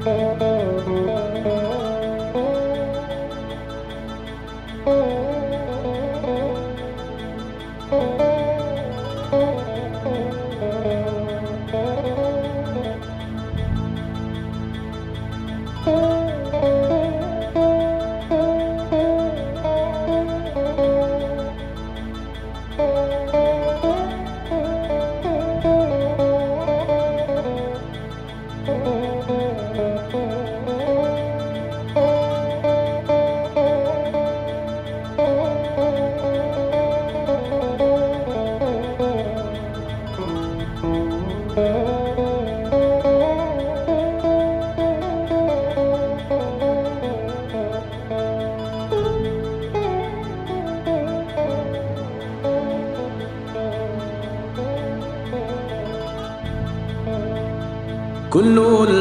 كل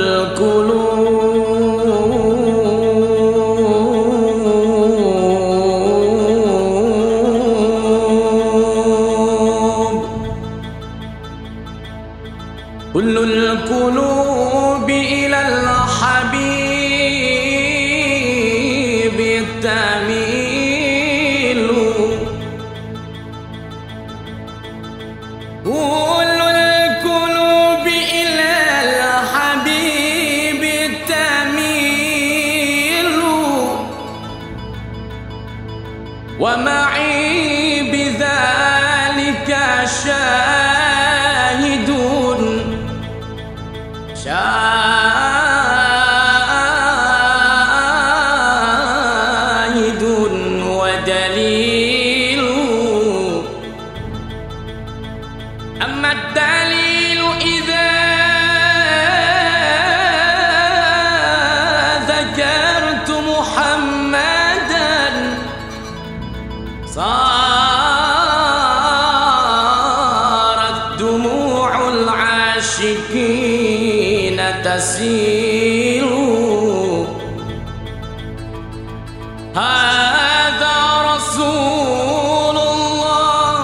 القلوب إلى الحبيب تميل. كل القلوب إلى الحبيب تميل، ومعي بذلك شاهد ودليل. أما الدليل إذا ذكرت محمدا صارت دموع العاشقين تسيل. هذا رسول الله،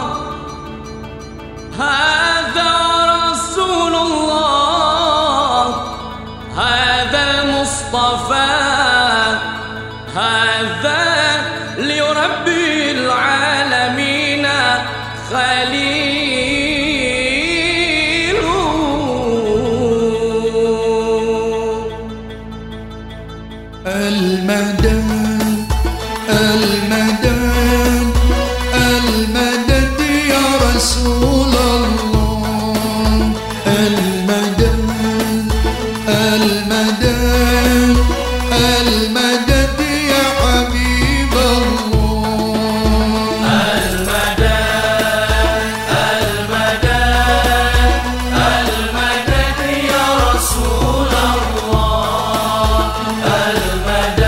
هذا رسول الله، هذا المصطفى، هذا لرب العالمين خليل. المدد المدد المدد يا رسول الله، المدد المدد المدد يا حبيب الله، المدد المدد المدد يا رسول الله، المدد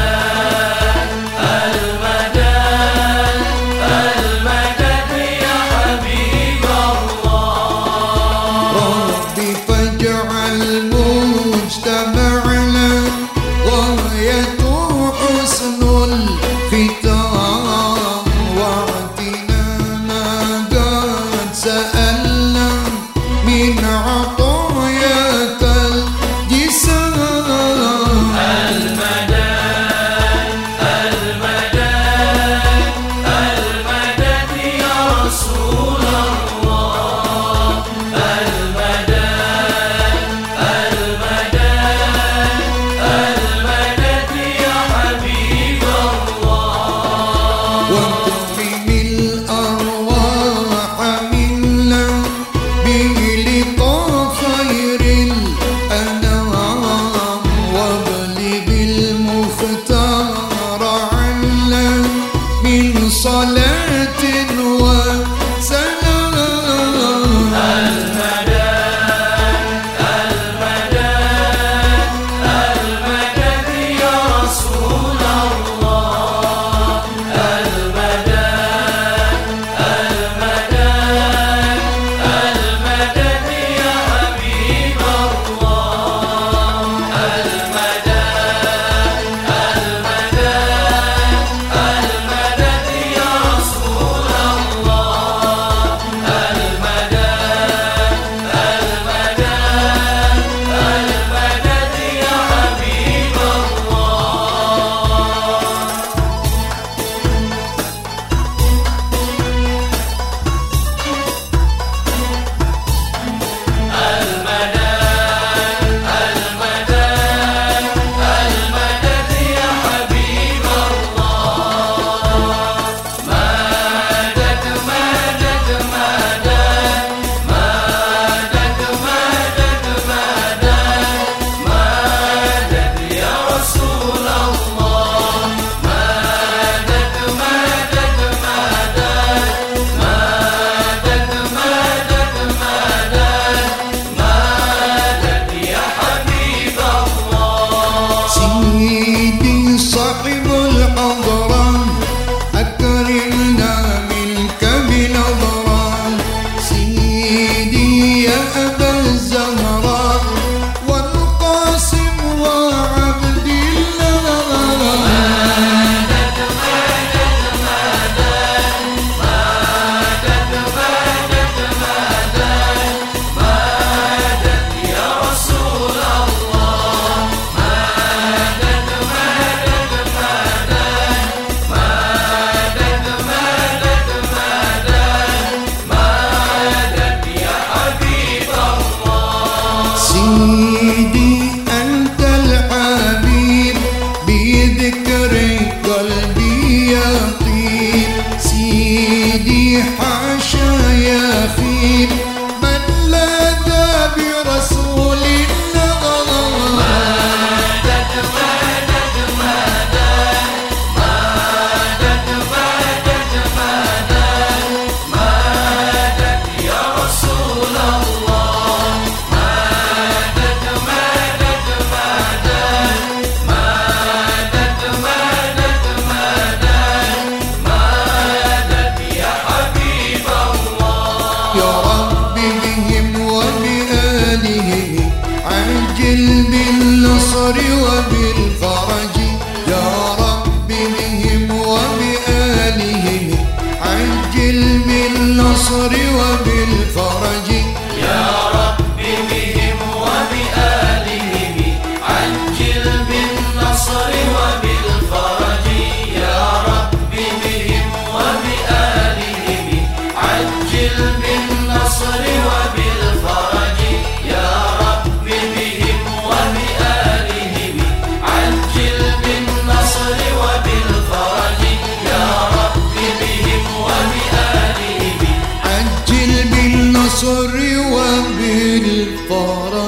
سيدي أنت الحبيب بذكرك قلبي يطيب سيدي حاشا يخيب من لاذ برسول الله مدد مدد مدد مدد مدد مدد مدد يا رسول الله مدد مدد مدد مدد مدد مدد مدد يا حبيب الله يا رب بهم وبآلهم عجل بالنصر وبالفرج يا رب بهم وبآلهم عجل بالنصر وبالفرج يا رب بهم وبآلهم عجل بالنصر وبالفرج يا رب بهم وبآلهم عجل بالنصر وبالفرج يا رب بهم وبآلهم عجل بالنصر وبالفرج يا رب بهم وبآلهم عجل بالنصر وبالفرج